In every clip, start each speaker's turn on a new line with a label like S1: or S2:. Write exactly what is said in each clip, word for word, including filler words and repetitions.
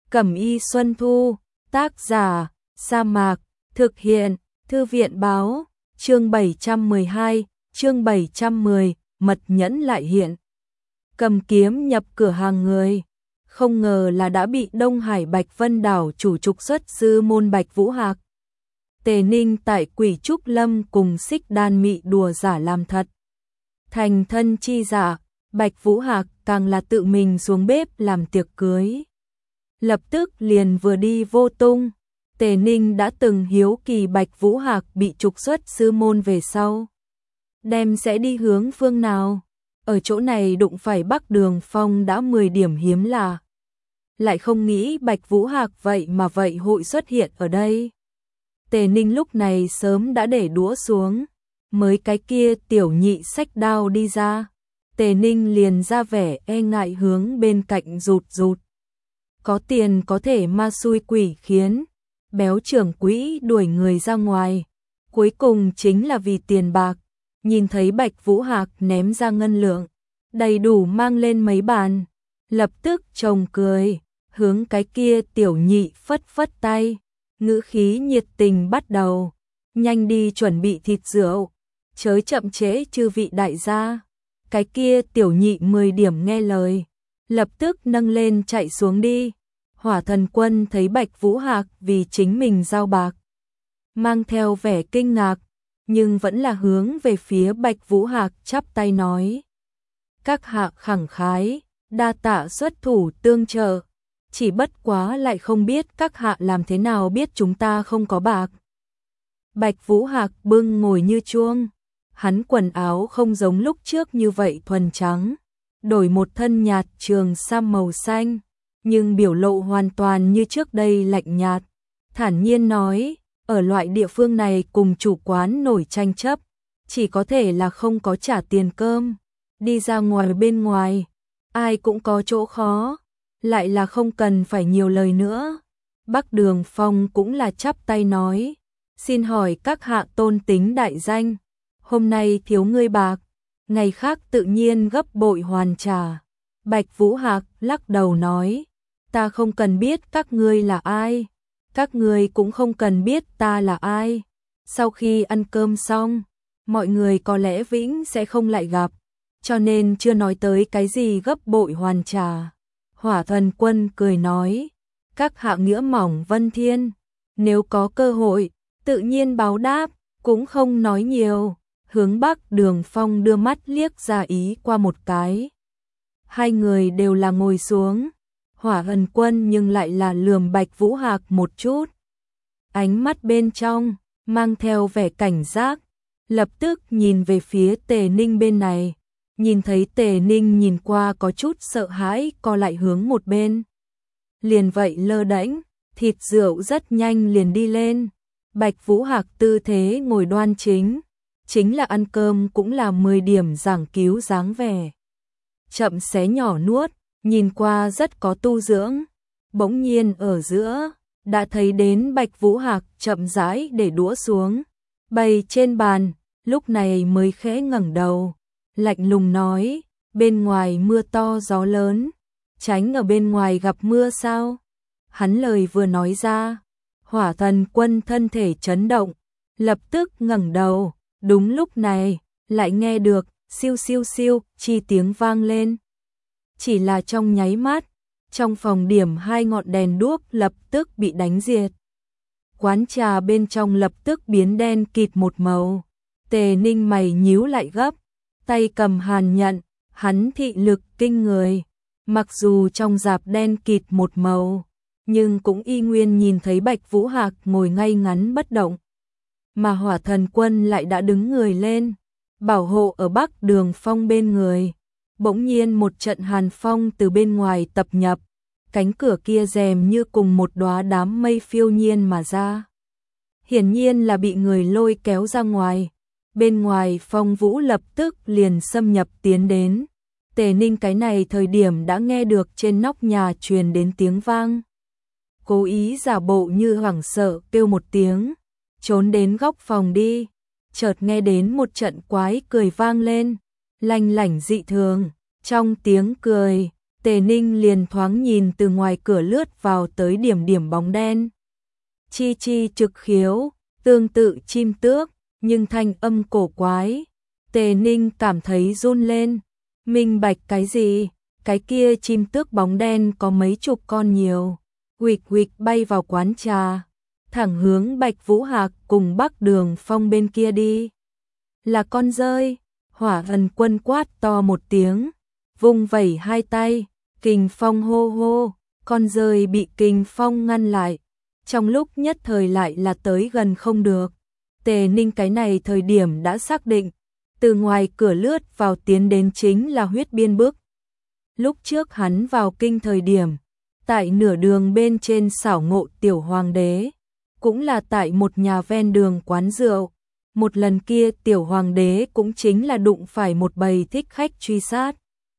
S1: Cẩm y Xuân Thu, tác giả, Sa Mạc, thực hiện, Thư viện báo, chương bảy trăm mười hai, chương bảy trăm mười, mật nhẫn lại hiện. Cầm kiếm nhập cửa hàng người, không ngờ là đã bị Đông Hải Bạch Vân Đảo chủ trục xuất sư môn Bạch Vũ Hạc. Tề Ninh tại Quỷ Trúc Lâm cùng Xích Đan Mị đùa giả làm thật. Thành thân chi giả, Bạch Vũ Hạc càng là tự mình xuống bếp làm tiệc cưới. Lập tức liền vừa đi vô tung. Tề Ninh đã từng hiếu kỳ Bạch Vũ Hạc bị trục xuất sư môn về sau. Đem sẽ đi hướng phương nào? Ở chỗ này đụng phải Bắc Đường Phong đã mười điểm hiếm là. Lại không nghĩ Bạch Vũ Hạc vậy mà vậy hội xuất hiện ở đây. Tề Ninh lúc này sớm đã để đũa xuống. Mới cái kia tiểu nhị xách đao đi ra. Tề Ninh liền ra vẻ e ngại hướng bên cạnh rụt rụt. Có tiền có thể ma xui quỷ khiến. Béo trưởng quỹ đuổi người ra ngoài. Cuối cùng chính là vì tiền bạc. Nhìn thấy Bạch Vũ Hạc ném ra ngân lượng. Đầy đủ mang lên mấy bàn. Lập tức chồng cười. Hướng cái kia tiểu nhị phất phất tay. Ngữ khí nhiệt tình bắt đầu. Nhanh đi chuẩn bị thịt rượu. Chớ chậm trễ chư vị đại gia. Cái kia tiểu nhị mười điểm nghe lời. Lập tức nâng lên chạy xuống đi. Hỏa Thần Quân thấy Bạch Vũ Hạc vì chính mình giao bạc. Mang theo vẻ kinh ngạc. Nhưng vẫn là hướng về phía Bạch Vũ Hạc chắp tay nói. Các hạ khẳng khái, đa tạ xuất thủ tương trợ. Chỉ bất quá lại không biết các hạ làm thế nào biết chúng ta không có bạc. Bạch Vũ Hạc bưng ngồi như chuông. Hắn quần áo không giống lúc trước như vậy thuần trắng. Đổi một thân nhạt trường sam màu xanh. Nhưng biểu lộ hoàn toàn như trước đây lạnh nhạt. Thản nhiên nói, ở loại địa phương này cùng chủ quán nổi tranh chấp. Chỉ có thể là không có trả tiền cơm. Đi ra ngoài bên ngoài. Ai cũng có chỗ khó. Lại là không cần phải nhiều lời nữa. Bắc Đường Phong cũng là chắp tay nói. Xin hỏi các hạ tôn tính đại danh. Hôm nay thiếu ngươi bạc. Ngày khác tự nhiên gấp bội hoàn trả. Bạch Vũ Hạc lắc đầu nói. Ta không cần biết các ngươi là ai. Các ngươi cũng không cần biết ta là ai. Sau khi ăn cơm xong, mọi người có lẽ vĩnh sẽ không lại gặp. Cho nên chưa nói tới cái gì gấp bội hoàn trả. Hỏa Thần Quân cười nói. Các hạ nghĩa mỏng vân thiên. Nếu có cơ hội, tự nhiên báo đáp, cũng không nói nhiều. Hướng Bắc Đường Phong đưa mắt liếc ra ý qua một cái. Hai người đều là ngồi xuống. Hỏa Thần Quân nhưng lại là lườm Bạch Vũ Hạc một chút. Ánh mắt bên trong, mang theo vẻ cảnh giác. Lập tức nhìn về phía Tề Ninh bên này. Nhìn thấy Tề Ninh nhìn qua có chút sợ hãi co lại hướng một bên. Liền vậy lơ đễnh, thịt rượu rất nhanh liền đi lên. Bạch Vũ Hạc tư thế ngồi đoan chính. Chính là ăn cơm cũng là mười điểm giảng cứu dáng vẻ. Chậm xé nhỏ nuốt, nhìn qua rất có tu dưỡng. Bỗng nhiên ở giữa, đã thấy đến Bạch Vũ Hạc chậm rãi để đũa xuống. Bày trên bàn, lúc này mới khẽ ngẩng đầu. Lạnh lùng nói, bên ngoài mưa to gió lớn. Tránh ở bên ngoài gặp mưa sao? Hắn lời vừa nói ra. Hỏa Thần Quân thân thể chấn động. Lập tức ngẩng đầu. Đúng lúc này, lại nghe được, siêu siêu siêu, chi tiếng vang lên. Chỉ là trong nháy mắt, trong phòng điểm hai ngọn đèn đuốc lập tức bị đánh diệt. Quán trà bên trong lập tức biến đen kịt một màu. Tề Ninh mày nhíu lại gấp, tay cầm hàn nhận, hắn thị lực kinh người. Mặc dù trong rạp đen kịt một màu, nhưng cũng y nguyên nhìn thấy Bạch Vũ Hạc ngồi ngay ngắn bất động. Mà Hỏa Thần Quân lại đã đứng người lên, bảo hộ ở Bắc Đường Phong bên người. Bỗng nhiên một trận hàn phong từ bên ngoài tập nhập, cánh cửa kia rèm như cùng một đóa đám mây phiêu nhiên mà ra. Hiển nhiên là bị người lôi kéo ra ngoài. Bên ngoài Phong Vũ lập tức liền xâm nhập tiến đến. Tề Ninh cái này thời điểm đã nghe được trên nóc nhà truyền đến tiếng vang. Cố ý giả bộ như hoảng sợ kêu một tiếng. Trốn đến góc phòng đi. Chợt nghe đến một trận quái cười vang lên. Lanh lảnh dị thường. Trong tiếng cười, Tề Ninh liền thoáng nhìn từ ngoài cửa lướt vào tới điểm điểm bóng đen. Chi chi trực khiếu, tương tự chim tước, nhưng thanh âm cổ quái. Tề Ninh cảm thấy run lên, minh bạch cái gì, cái kia chim tước bóng đen có mấy chục con nhiều, huỵch huỵch bay vào quán trà, thẳng hướng Bạch Vũ Hạc cùng Bắc Đường Phong bên kia đi. Là con rơi, Hỏa Thần Quân quát to một tiếng, vung vẩy hai tay, kình phong hô hô, con rơi bị kình phong ngăn lại, trong lúc nhất thời lại là tới gần không được. Tề Ninh cái này thời điểm đã xác định, từ ngoài cửa lướt vào tiến đến chính là Huyết Biên Bức. Lúc trước hắn vào kinh thời điểm, tại nửa đường bên trên xảo ngộ tiểu hoàng đế, cũng là tại một nhà ven đường quán rượu. Một lần kia tiểu hoàng đế cũng chính là đụng phải một bầy thích khách truy sát.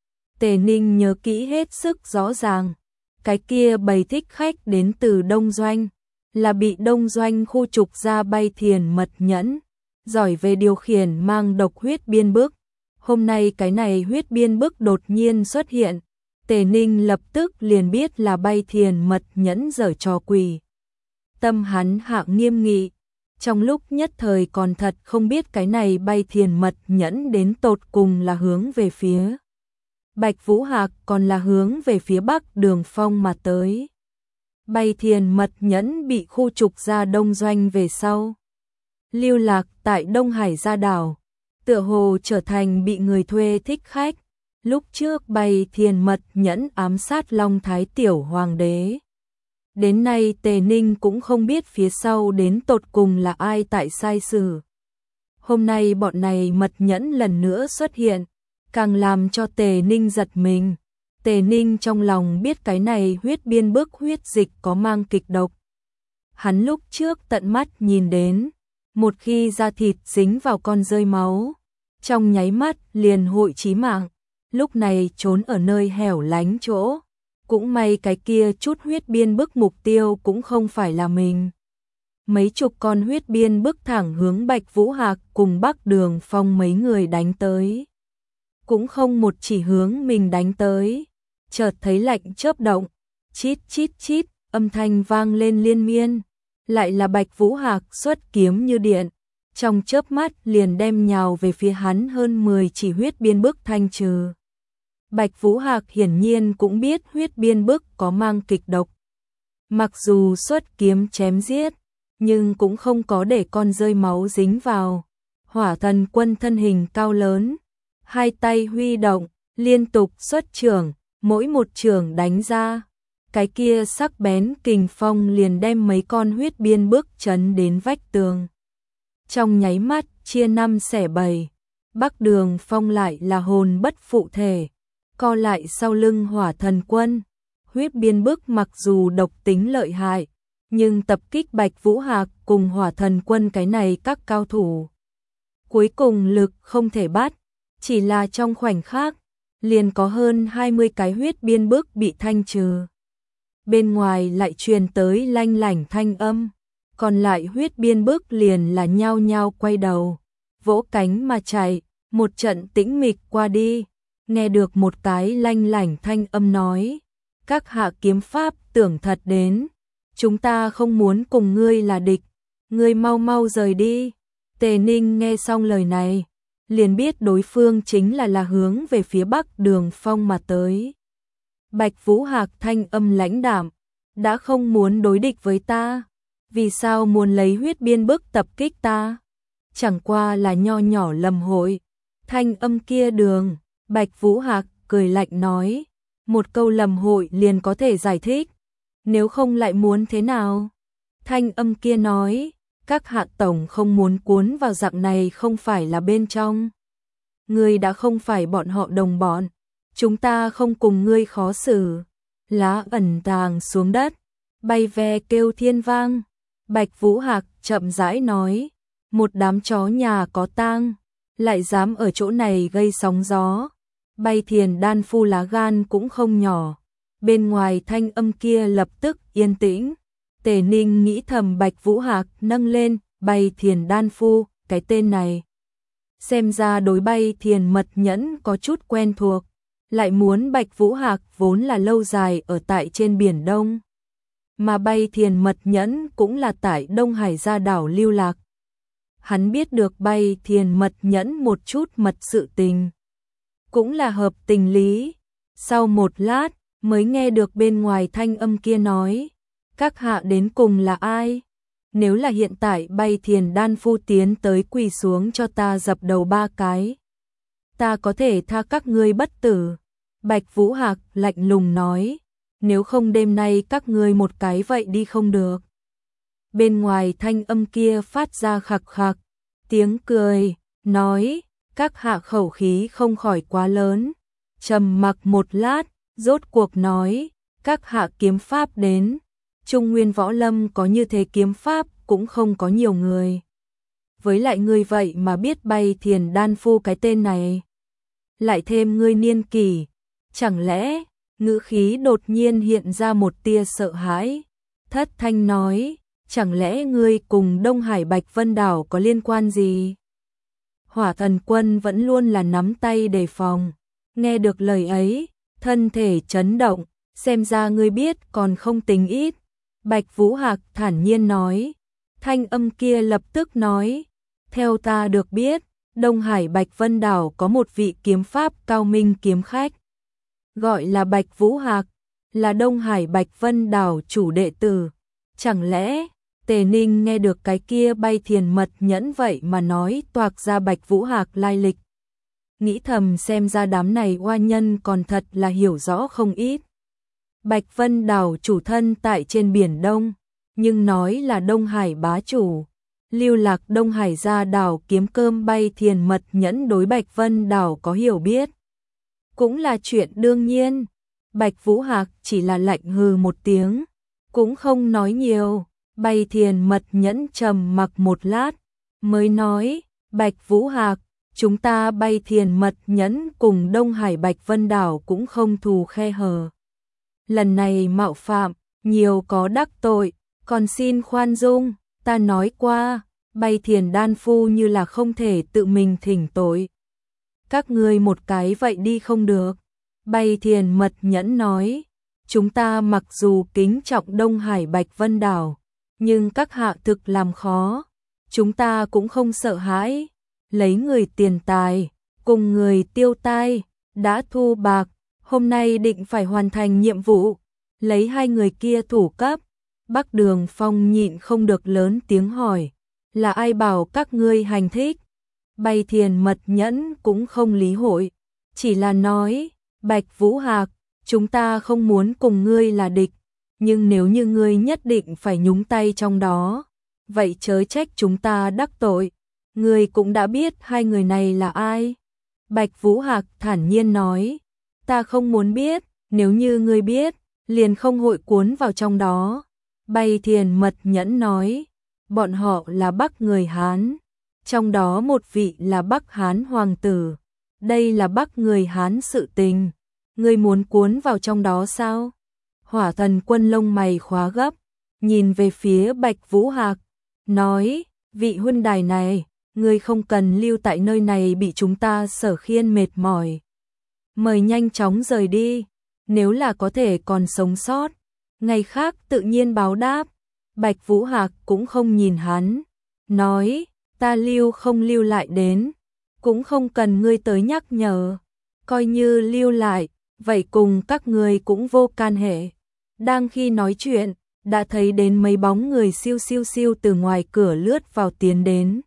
S1: Tề Ninh nhớ kỹ hết sức rõ ràng, cái kia bầy thích khách đến từ Đông Doanh, là bị Đông Doanh khu trục ra Bay Thiền Mật Nhẫn, giỏi về điều khiển mang độc Huyết Biên Bức. Hôm nay cái này Huyết Biên Bức đột nhiên xuất hiện, Tề Ninh lập tức liền biết là Bay Thiền Mật Nhẫn giở trò quỷ. Tâm hắn hạ nghiêm nghị, trong lúc nhất thời còn thật không biết cái này Bay Thiền Mật Nhẫn đến tột cùng là hướng về phía Bạch Vũ Hạc còn là hướng về phía Bắc Đường Phong mà tới. Bay Thiền Mật Nhẫn bị khu trục ra Đông Doanh về sau, lưu lạc tại Đông Hải Gia Đảo, tựa hồ trở thành bị người thuê thích khách. Lúc trước Bay Thiền Mật Nhẫn ám sát Long Thái Tiểu Hoàng đế. Đến nay Tề Ninh cũng không biết phía sau đến tột cùng là ai tại sai sử. Hôm nay bọn này mật nhẫn lần nữa xuất hiện, càng làm cho Tề Ninh giật mình. Tề Ninh trong lòng biết cái này Huyết Biên Bức huyết dịch có mang kịch độc. Hắn lúc trước tận mắt nhìn đến, một khi da thịt dính vào con rơi máu, trong nháy mắt liền hội chí mạng. Lúc này trốn ở nơi hẻo lánh chỗ, cũng may cái kia chút Huyết Biên Bức mục tiêu cũng không phải là mình. Mấy chục con Huyết Biên Bức thẳng hướng Bạch Vũ Hạc cùng Bắc Đường Phong mấy người đánh tới. Cũng không một chỉ hướng mình đánh tới, chợt thấy lạnh chớp động, chít chít chít, âm thanh vang lên liên miên, lại là Bạch Vũ Hạc xuất kiếm như điện, trong chớp mắt liền đem nhào về phía hắn hơn mười chỉ Huyết Biên Bức thanh trừ. Bạch Vũ Hạc hiển nhiên cũng biết Huyết Biên Bức có mang kịch độc. Mặc dù xuất kiếm chém giết, nhưng cũng không có để con rơi máu dính vào. Hỏa Thần Quân thân hình cao lớn, hai tay huy động, liên tục xuất chưởng, mỗi một chưởng đánh ra, cái kia sắc bén kình phong liền đem mấy con Huyết Biên Bức chấn đến vách tường. Trong nháy mắt chia năm xẻ bảy, Bắc Đường Phong lại là hồn bất phụ thể, co lại sau lưng Hỏa Thần Quân. Huyết Biên Bức mặc dù độc tính lợi hại, nhưng tập kích Bạch Vũ Hạc cùng Hỏa Thần Quân cái này các cao thủ, cuối cùng lực không thể bắt, chỉ là trong khoảnh khắc, liền có hơn hai mươi cái Huyết Biên Bức bị thanh trừ. Bên ngoài lại truyền tới lanh lảnh thanh âm, còn lại Huyết Biên Bức liền là nhao nhao quay đầu, vỗ cánh mà chạy, một trận tĩnh mịch qua đi, nghe được một cái lanh lảnh thanh âm nói: "Các hạ kiếm pháp tưởng thật đến, chúng ta không muốn cùng ngươi là địch, ngươi mau mau rời đi." Tề Ninh nghe xong lời này, liền biết đối phương chính là là hướng về phía Bắc Đường Phong mà tới. Bạch Vũ Hạc thanh âm lãnh đạm: "Đã không muốn đối địch với ta, vì sao muốn lấy Huyết Biên Bức tập kích ta? Chẳng qua là nho nhỏ lầm hội." Thanh âm kia đường, Bạch Vũ Hạc cười lạnh nói: "Một câu lầm hội liền có thể giải thích, nếu không lại muốn thế nào?" Thanh âm kia nói: "Các hạ tổng không muốn cuốn vào dạng này không phải là bên trong. Ngươi đã không phải bọn họ đồng bọn, chúng ta không cùng ngươi khó xử." Lá ẩn tàng xuống đất, bay ve kêu thiên vang. Bạch Vũ Hạc chậm rãi nói: "Một đám chó nhà có tang, lại dám ở chỗ này gây sóng gió. Bay Thiền đan phu lá gan cũng không nhỏ." Bên ngoài thanh âm kia lập tức yên tĩnh. Tề Ninh nghĩ thầm Bạch Vũ Hạc nâng lên Bay Thiền đan phu, cái tên này xem ra đối Bay Thiền Mật Nhẫn có chút quen thuộc, lại muốn Bạch Vũ Hạc vốn là lâu dài ở tại trên biển Đông, mà Bay Thiền Mật Nhẫn cũng là tại Đông Hải Gia đảo lưu lạc. Hắn biết được Bay Thiền Mật Nhẫn một chút mật sự tình, cũng là hợp tình lý. Sau một lát mới nghe được bên ngoài thanh âm kia nói, các hạ đến cùng là ai? Nếu là hiện tại Bay Thiền Đan Phu tiến tới quỳ xuống cho ta dập đầu ba cái, ta có thể tha các ngươi bất tử. Bạch Vũ Hạc lạnh lùng nói, nếu không đêm nay các ngươi một cái vậy đi không được. Bên ngoài thanh âm kia phát ra khặc khặc, tiếng cười, nói, các hạ khẩu khí không khỏi quá lớn. Trầm mặc một lát, rốt cuộc nói, các hạ kiếm pháp đến. Trung Nguyên Võ Lâm có như thế kiếm pháp cũng không có nhiều người. Với lại ngươi vậy mà biết Bay Thiền Đan Phu cái tên này. Lại thêm ngươi niên kỷ, chẳng lẽ, ngữ khí đột nhiên hiện ra một tia sợ hãi. Thất thanh nói, chẳng lẽ ngươi cùng Đông Hải Bạch Vân Đảo có liên quan gì? Hỏa Thần Quân vẫn luôn là nắm tay đề phòng. Nghe được lời ấy, thân thể chấn động, xem ra ngươi biết còn không tính ít. Bạch Vũ Hạc thản nhiên nói, thanh âm kia lập tức nói, theo ta được biết, Đông Hải Bạch Vân Đảo có một vị kiếm pháp cao minh kiếm khách, gọi là Bạch Vũ Hạc, là Đông Hải Bạch Vân Đảo chủ đệ tử. Chẳng lẽ, Tề Ninh nghe được cái kia Bay Thiền Mật Nhẫn vậy mà nói toạc ra Bạch Vũ Hạc lai lịch. Nghĩ thầm xem ra đám này oa nhân còn thật là hiểu rõ không ít. Bạch Vân Đảo chủ thân tại trên biển Đông, nhưng nói là Đông Hải bá chủ. Lưu lạc Đông Hải Gia đảo kiếm cơm Bay Thiền Mật Nhẫn đối Bạch Vân Đảo có hiểu biết. Cũng là chuyện đương nhiên. Bạch Vũ Hạc chỉ là lạnh hừ một tiếng, cũng không nói nhiều. Bay Thiền Mật Nhẫn trầm mặc một lát, mới nói, Bạch Vũ Hạc, chúng ta Bay Thiền Mật Nhẫn cùng Đông Hải Bạch Vân Đảo cũng không thù khe hở. Lần này mạo phạm, nhiều có đắc tội, còn xin khoan dung, ta nói qua, Bay Thiền Đan Phu như là không thể tự mình thỉnh tội. Các ngươi một cái vậy đi không được. Bay Thiền Mật Nhẫn nói, chúng ta mặc dù kính trọng Đông Hải Bạch Vân Đảo, nhưng các hạ thực làm khó, chúng ta cũng không sợ hãi. Lấy người tiền tài, cùng người tiêu tai, đã thu bạc, hôm nay định phải hoàn thành nhiệm vụ, lấy hai người kia thủ cấp. Bắc Đường Phong nhịn không được lớn tiếng hỏi, là ai bảo các ngươi hành thích? Bay Thiền Mật Nhẫn cũng không lý hội, chỉ là nói, Bạch Vũ Hạc, chúng ta không muốn cùng ngươi là địch, nhưng nếu như ngươi nhất định phải nhúng tay trong đó, vậy chớ trách chúng ta đắc tội. Ngươi cũng đã biết hai người này là ai. Bạch Vũ Hạc thản nhiên nói, ta không muốn biết, nếu như ngươi biết, liền không hội cuốn vào trong đó. Bay Thiền Mật Nhẫn nói, bọn họ là Bắc người Hán, trong đó một vị là Bắc Hán hoàng tử, đây là Bắc người Hán sự tình, ngươi muốn cuốn vào trong đó sao? Hỏa Thần Quân lông mày khóa gấp, nhìn về phía Bạch Vũ Hạc, nói, vị huynh đài này, ngươi không cần lưu tại nơi này bị chúng ta Sở Khiên mệt mỏi. Mời nhanh chóng rời đi, nếu là có thể còn sống sót, ngày khác tự nhiên báo đáp. Bạch Vũ Hạc cũng không nhìn hắn, nói, ta lưu không lưu lại đến, cũng không cần ngươi tới nhắc nhở, coi như lưu lại, vậy cùng các ngươi cũng vô can hệ. Đang khi nói chuyện, đã thấy đến mấy bóng người siêu siêu siêu từ ngoài cửa lướt vào tiến đến.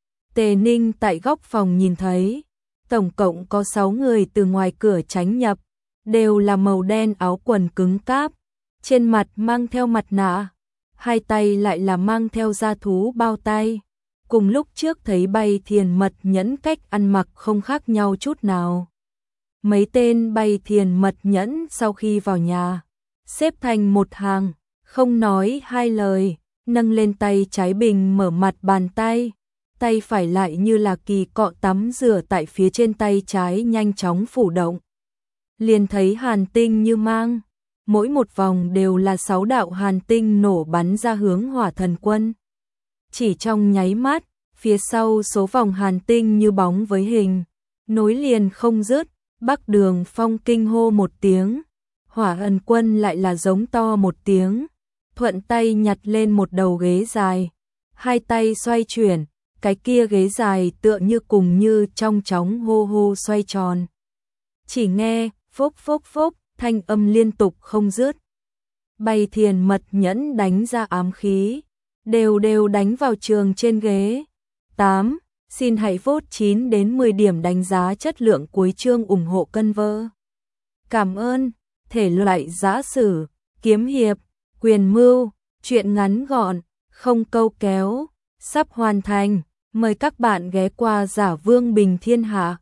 S1: Tề Ninh tại góc phòng nhìn thấy, tổng cộng có sáu người từ ngoài cửa tránh nhập, đều là màu đen áo quần cứng cáp, trên mặt mang theo mặt nạ, hai tay lại là mang theo da thú bao tay. Cùng lúc trước thấy Bay Thiền Mật Nhẫn cách ăn mặc không khác nhau chút nào. Mấy tên Bay Thiền Mật Nhẫn sau khi vào nhà, xếp thành một hàng, không nói hai lời, nâng lên tay trái bình mở mặt bàn tay, tay phải lại như là kỳ cọ tắm rửa tại phía trên tay trái nhanh chóng phủ động. Liền thấy hàn tinh như mang, mỗi một vòng đều là sáu đạo hàn tinh nổ bắn ra hướng Hỏa Thần Quân. Chỉ trong nháy mắt, phía sau số vòng hàn tinh như bóng với hình, nối liền không dứt, Bắc Đường Phong kinh hô một tiếng, Hỏa Ân Quân lại là giống to một tiếng, thuận tay nhặt lên một đầu ghế dài, hai tay xoay chuyển, cái kia ghế dài tựa như cùng như trong chóng hô hô xoay tròn. Chỉ nghe phốc phốc phốc, thanh âm liên tục không dứt. Bày Thiền Mật Nhẫn đánh ra ám khí, đều đều đánh vào trường trên ghế. tám. Xin hãy vote chín đến mười điểm đánh giá chất lượng cuối chương ủng hộ cân vơ. Cảm ơn. Thể loại giã sử, kiếm hiệp, quyền mưu, truyện ngắn gọn, không câu kéo, sắp hoàn thành. Mời các bạn ghé qua Giả Vương Bình Thiên Hạ.